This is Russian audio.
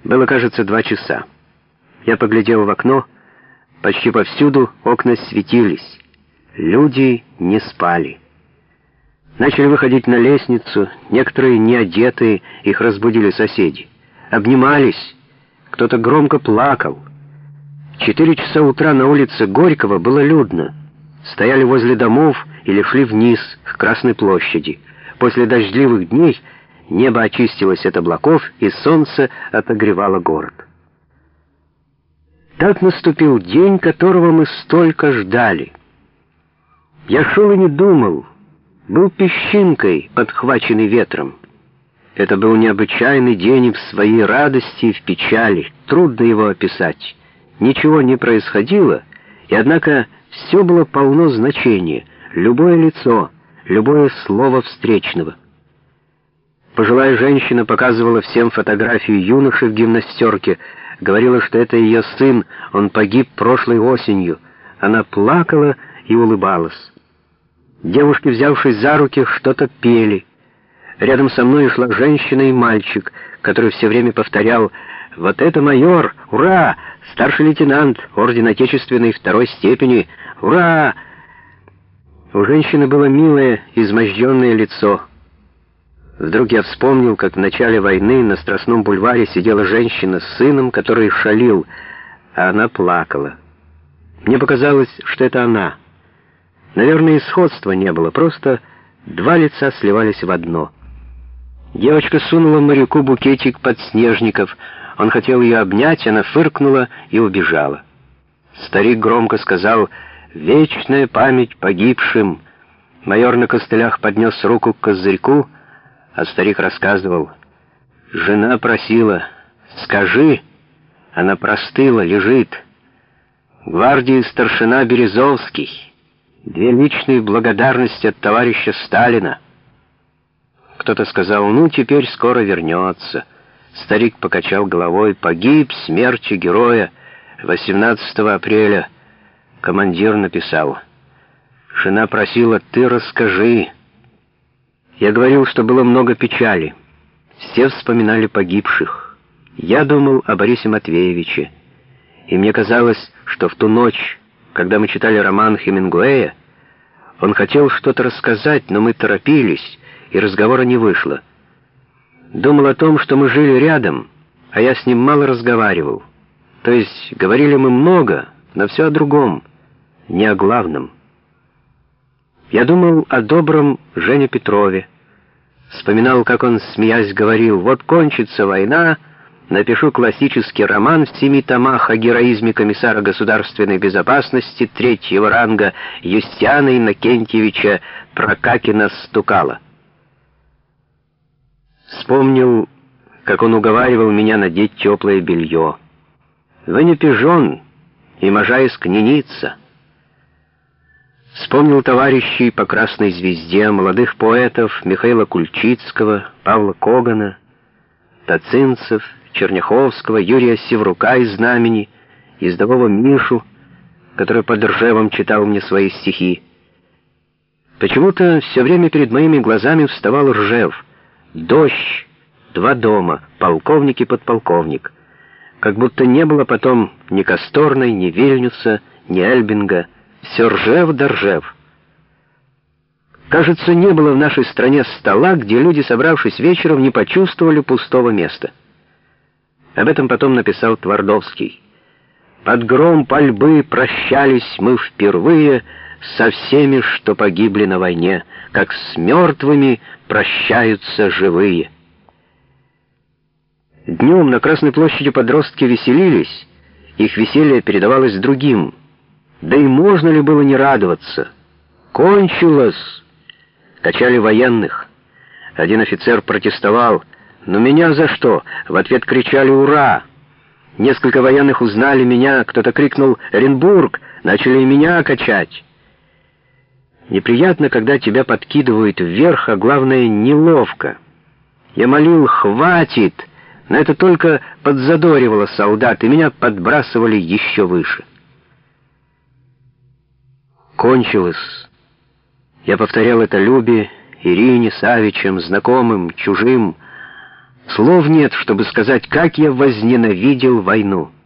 Было, кажется, 2 часа. Я поглядел в окно. Почти повсюду окна светились. Люди не спали. Начали выходить на лестницу. Некоторые неодетые, их разбудили соседи. Обнимались. Кто-то громко плакал. В 4 часа утра на улице Горького было людно. Стояли возле домов или шли вниз, к Красной площади. После дождливых дней небо очистилось от облаков, и солнце отогревало город. Так наступил день, которого мы столько ждали. Я шел и не думал, был песчинкой, подхваченный ветром. Это был необычайный день и в своей радости, и в печали. Трудно его описать. Ничего не происходило, и однако все было полно значения. Любое лицо, любое слово встречного. Пожилая женщина показывала всем фотографию юноши в гимнастерке, говорила, что это ее сын, он погиб прошлой осенью. Она плакала и улыбалась. Девушки, взявшись за руки, что-то пели. Рядом со мной шла женщина и мальчик, который все время повторял: «Вот это майор! Ура! Старший лейтенант! Орден Отечественной 2-й степени! Ура!» У женщины было милое, изможденное лицо. Вдруг я вспомнил, как в начале войны на Страстном бульваре сидела женщина с сыном, который шалил, а она плакала. Мне показалось, что это она. Наверное, и сходства не было, просто 2 лица сливались в одно. Девочка сунула моряку букетик подснежников. Он хотел ее обнять, она фыркнула и убежала. Старик громко сказал: «Вечная память погибшим». Майор на костылях поднес руку к козырьку, а старик рассказывал: «Жена просила, скажи». Она простыла, лежит. Гвардии старшина Березовский. 2 личные благодарности от товарища Сталина. Кто-то сказал: «Ну, теперь скоро вернется». Старик покачал головой: «Погиб смертью героя 18 апреля». Командир написал: «Жена просила, ты расскажи». Я говорил, что было много печали. Все вспоминали погибших. Я думал о Борисе Матвеевиче. И мне казалось, что в ту ночь, когда мы читали роман Хемингуэя, он хотел что-то рассказать, но мы торопились, и разговора не вышло. Думал о том, что мы жили рядом, а я с ним мало разговаривал. То есть говорили мы много, но все о другом, не о главном. Я думал о добром Жене Петрове. Вспоминал, как он, смеясь, говорил: «Вот кончится война, напишу классический роман в 7 томах о героизме комиссара государственной безопасности 3-го ранга Юстиана Иннокентьевича Прокакина-Стукала». Вспомнил, как он уговаривал меня надеть теплое белье. «Вы не пижон, и Можайск не Ницца». Вспомнил товарищей по «Красной звезде», молодых поэтов Михаила Кульчицкого, Павла Когана, Тацинцев, Черняховского, Юрия Севрука из «Знамени», ездового Мишу, который под Ржевом читал мне свои стихи. Почему-то все время перед моими глазами вставал Ржев. Дождь, 2 дома, полковник и подполковник. Как будто не было потом ни Касторной, ни Вильнюса, ни Эльбинга. Все Ржев да Ржев. Кажется, не было в нашей стране стола, где люди, собравшись вечером, не почувствовали пустого места. Об этом потом написал Твардовский. «Под гром пальбы прощались мы впервые со всеми, что погибли на войне, как с мертвыми прощаются живые». Днем на Красной площади подростки веселились, их веселье передавалось другим. Да и можно ли было не радоваться? «Кончилось!» Качали военных. Один офицер протестовал: «Но меня за что?» В ответ кричали «Ура!». Несколько военных узнали меня, кто-то крикнул «Оренбург!», начали и меня качать. Неприятно, когда тебя подкидывают вверх, а главное, неловко. Я молил «Хватит!», но это только подзадоривало солдат, и меня подбрасывали еще выше. Кончилось. Я повторял это Любе, Ирине, Савичам, знакомым, чужим. Слов нет, чтобы сказать, как я возненавидел войну.